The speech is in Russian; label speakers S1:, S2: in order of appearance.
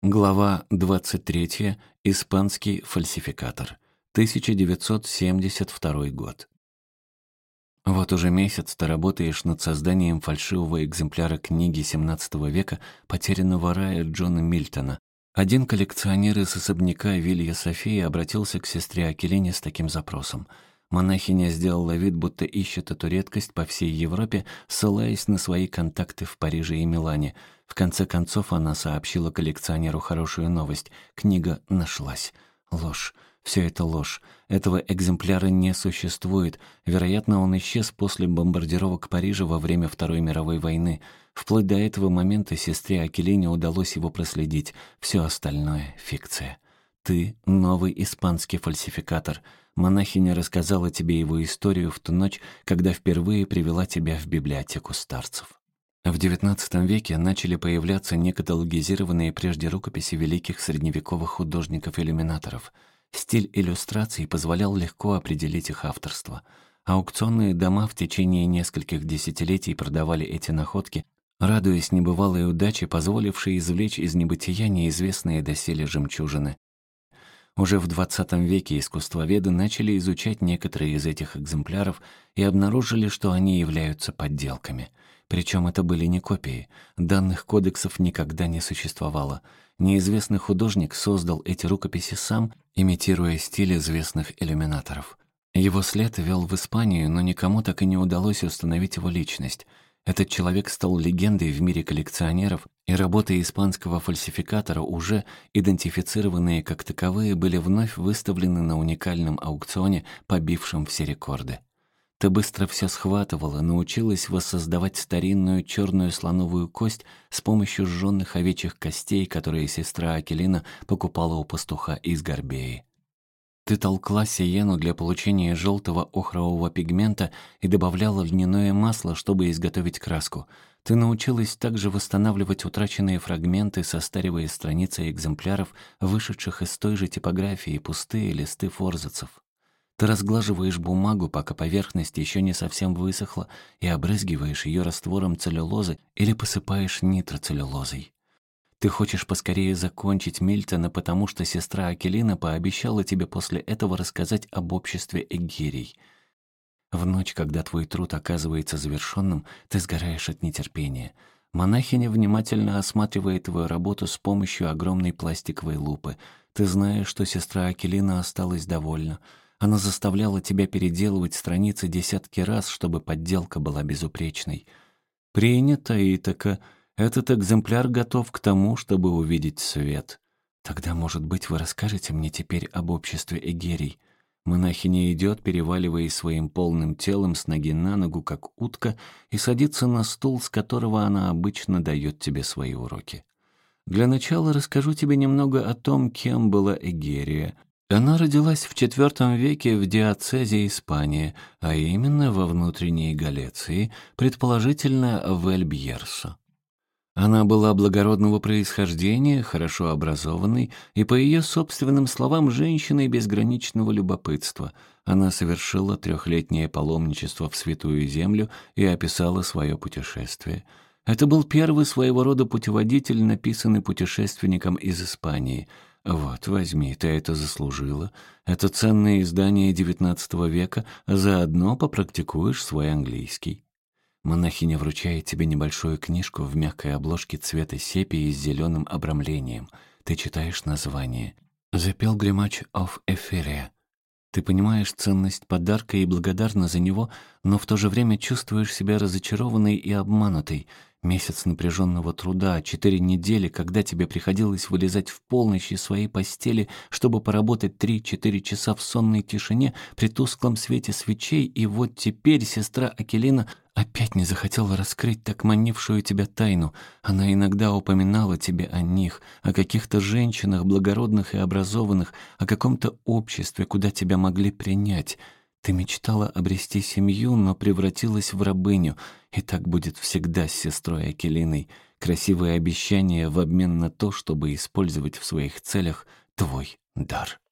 S1: Глава 23. Испанский фальсификатор. 1972 год. Вот уже месяц ты работаешь над созданием фальшивого экземпляра книги XVII века «Потерянного рая» Джона Мильтона. Один коллекционер из особняка Вилья София обратился к сестре Акелине с таким запросом. Монахиня сделала вид, будто ищет эту редкость по всей Европе, ссылаясь на свои контакты в Париже и Милане. В конце концов она сообщила коллекционеру хорошую новость. Книга нашлась. Ложь. Все это ложь. Этого экземпляра не существует. Вероятно, он исчез после бомбардировок Парижа во время Второй мировой войны. Вплоть до этого момента сестре Акелине удалось его проследить. Все остальное — фикция. Ты — новый испанский фальсификатор. Монахиня рассказала тебе его историю в ту ночь, когда впервые привела тебя в библиотеку старцев. В XIX веке начали появляться некаталогизированные прежде рукописи великих средневековых художников-иллюминаторов. Стиль иллюстраций позволял легко определить их авторство. Аукционные дома в течение нескольких десятилетий продавали эти находки, радуясь небывалой удаче, позволившей извлечь из небытия неизвестные доселе жемчужины. Уже в XX веке искусствоведы начали изучать некоторые из этих экземпляров и обнаружили, что они являются подделками. Причем это были не копии. Данных кодексов никогда не существовало. Неизвестный художник создал эти рукописи сам, имитируя стиль известных иллюминаторов. Его след вел в Испанию, но никому так и не удалось установить его личность. Этот человек стал легендой в мире коллекционеров, и работы испанского фальсификатора, уже идентифицированные как таковые, были вновь выставлены на уникальном аукционе, побившем все рекорды. Ты быстро все схватывала, научилась воссоздавать старинную черную слоновую кость с помощью сжённых овечьих костей, которые сестра Акелина покупала у пастуха из Горбеи. Ты толкла сиену для получения желтого охрового пигмента и добавляла льняное масло, чтобы изготовить краску. Ты научилась также восстанавливать утраченные фрагменты, состаривая страницы экземпляров, вышедших из той же типографии, пустые листы форзацев. Ты разглаживаешь бумагу, пока поверхность еще не совсем высохла, и обрызгиваешь ее раствором целлюлозы или посыпаешь нитроцеллюлозой. Ты хочешь поскорее закончить Мильтона, потому что сестра Акелина пообещала тебе после этого рассказать об обществе эгерий. В ночь, когда твой труд оказывается завершенным, ты сгораешь от нетерпения. Монахиня внимательно осматривает твою работу с помощью огромной пластиковой лупы. Ты знаешь, что сестра Акелина осталась довольна. Она заставляла тебя переделывать страницы десятки раз, чтобы подделка была безупречной. Принято, Итака. Этот экземпляр готов к тому, чтобы увидеть свет. Тогда, может быть, вы расскажете мне теперь об обществе эгерий? Монахиня идет, переваливаясь своим полным телом с ноги на ногу, как утка, и садится на стул, с которого она обычно дает тебе свои уроки. Для начала расскажу тебе немного о том, кем была Эгерия. Она родилась в IV веке в диоцезе Испания, а именно во внутренней Галеции, предположительно в Эль-Бьерсо. Она была благородного происхождения, хорошо образованной и, по ее собственным словам, женщиной безграничного любопытства. Она совершила 3-летнее паломничество в Святую Землю и описала свое путешествие. Это был первый своего рода путеводитель, написанный путешественником из Испании. Вот, возьми, ты это заслужила. Это ценное издание XIX века, заодно попрактикуешь свой английский. Монахиня вручает тебе небольшую книжку в мягкой обложке цвета сепии с зеленым обрамлением. Ты читаешь название «The Pilgrimage of Ephyria». Ты понимаешь ценность подарка и благодарна за него, но в то же время чувствуешь себя разочарованной и обманутой. Месяц напряженного труда, 4 недели, когда тебе приходилось вылезать в полночь из своей постели, чтобы поработать 3-4 часа в сонной тишине при тусклом свете свечей, и вот теперь сестра Акелина опять не захотела раскрыть так манившую тебя тайну. Она иногда упоминала тебе о них, о каких-то женщинах благородных и образованных, о каком-то обществе, куда тебя могли принять. Ты мечтала обрести семью, но превратилась в рабыню, и так будет всегда с сестрой Акелиной. Красивые обещания в обмен на то, чтобы использовать в своих целях твой дар.